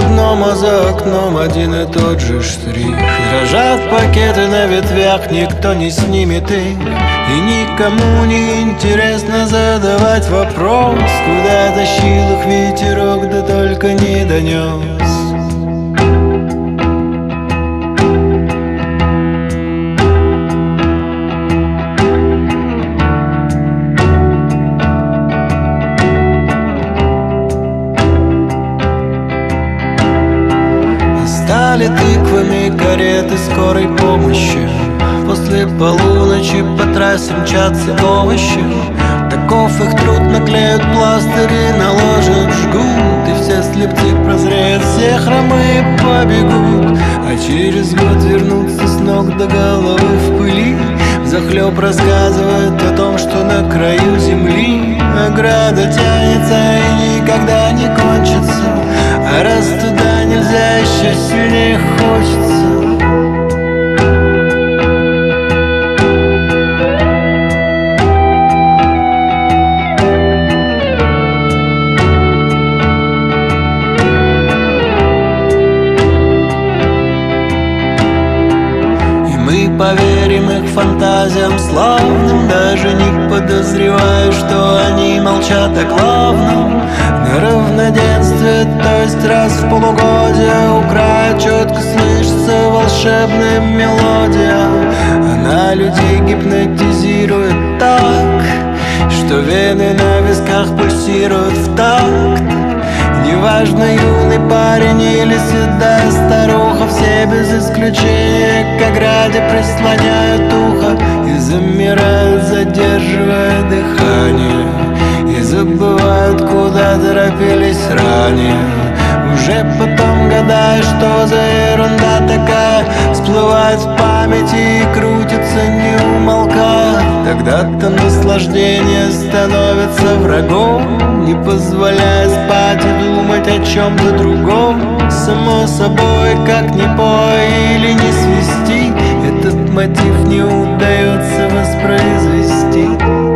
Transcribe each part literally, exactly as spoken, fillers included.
одном, а за окном один и тот же штрих. Дрожат пакеты на ветвях, никто не снимет их, и никому не интересно задавать вопрос, куда тащил их ветерок, да только не донес. Стали тыквами кареты скорой помощи, после полуночи по трассе мчатся овощи. Таков их труд, наклеют пластыри, наложат, жгут, и все слепцы прозреют, все хромые побегут. А через год вернутся с ног до головы в пыли, взахлеб рассказывают о том, что на краю земли ограда тянется и никогда не кончится, а раз туда нельзя, еще сильнее хочется. Поверим их фантазиям славным, даже не подозревая, что они молчат о главном. На равноденствие, то есть раз в полугодие, у края четко слышится волшебная мелодия. Она людей гипнотизирует так, что вены на висках пульсируют в такт. Неважно, юный парень или седая старуха, все без исключения к ограде прислоняют ухо и замирают, задерживая дыхание, и забывают, куда торопились ранее. Уже потом гадая, что за ерунда такая всплывает в памяти и крутится, не умолкая. Тогда-то наслаждение становится врагом, не позволяя спать и думать о чем-то другом. Само собой, как ни пой или не свисти, этот мотив не удается воспроизвести.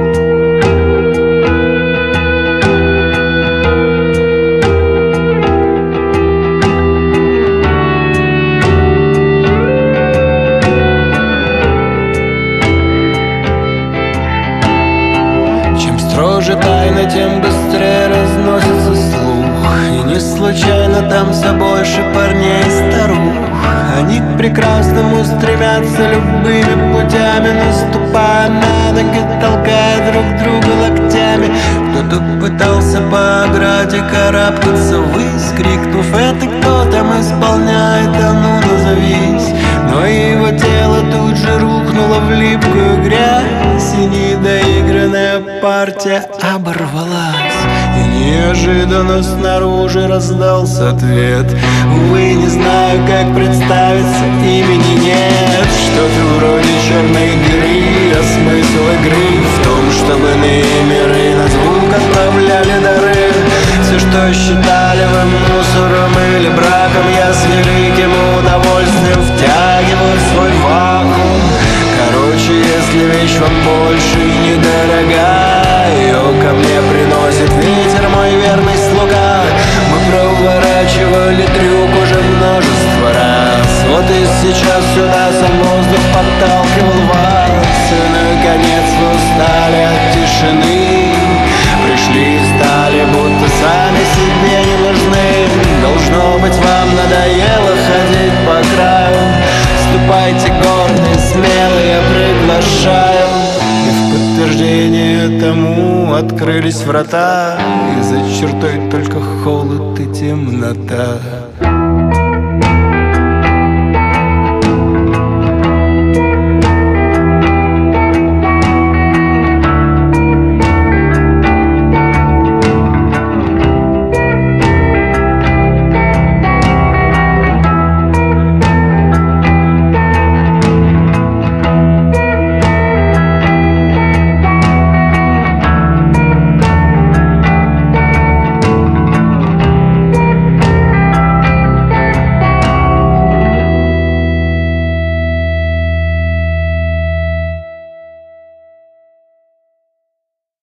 Строже тайна, тем быстрее разносится слух, и не случайно там все больше парней и старух. Они к прекрасному стремятся любыми путями, наступая на ноги, толкая друг друга локтями. Кто-то пытался по ограде карабкаться ввысь, крикнув: это кто там исполняет, а ну назовись. Но его тело тут же рухнуло в липкую грязь, и недоигранная партия оборвалась. И неожиданно снаружи раздался ответ: увы, не знаю, как представиться, имени нет. Что-то вроде черной дыры, а смысл игры в том, чтобы иные миры на звук отправляли дары. Все, что считали вы мусором или браком, я с великим удовольствием втягиваю в свой вакуум. Короче, если вещь вам больше недорога, ее ко мне приносит ветер, мой верный слуга. Мы проворачивали трюк уже множество раз, вот и сейчас сюда сам воздух подталкивал вас. И наконец вы устали от тишины, пришли и стали, будто сами себе не нужны. Должно быть, вам надоело ходить по краю. Ступайте гордые, смелые, приглашаю. И в подтверждение тому открылись врата, и за чертой только холод и темнота.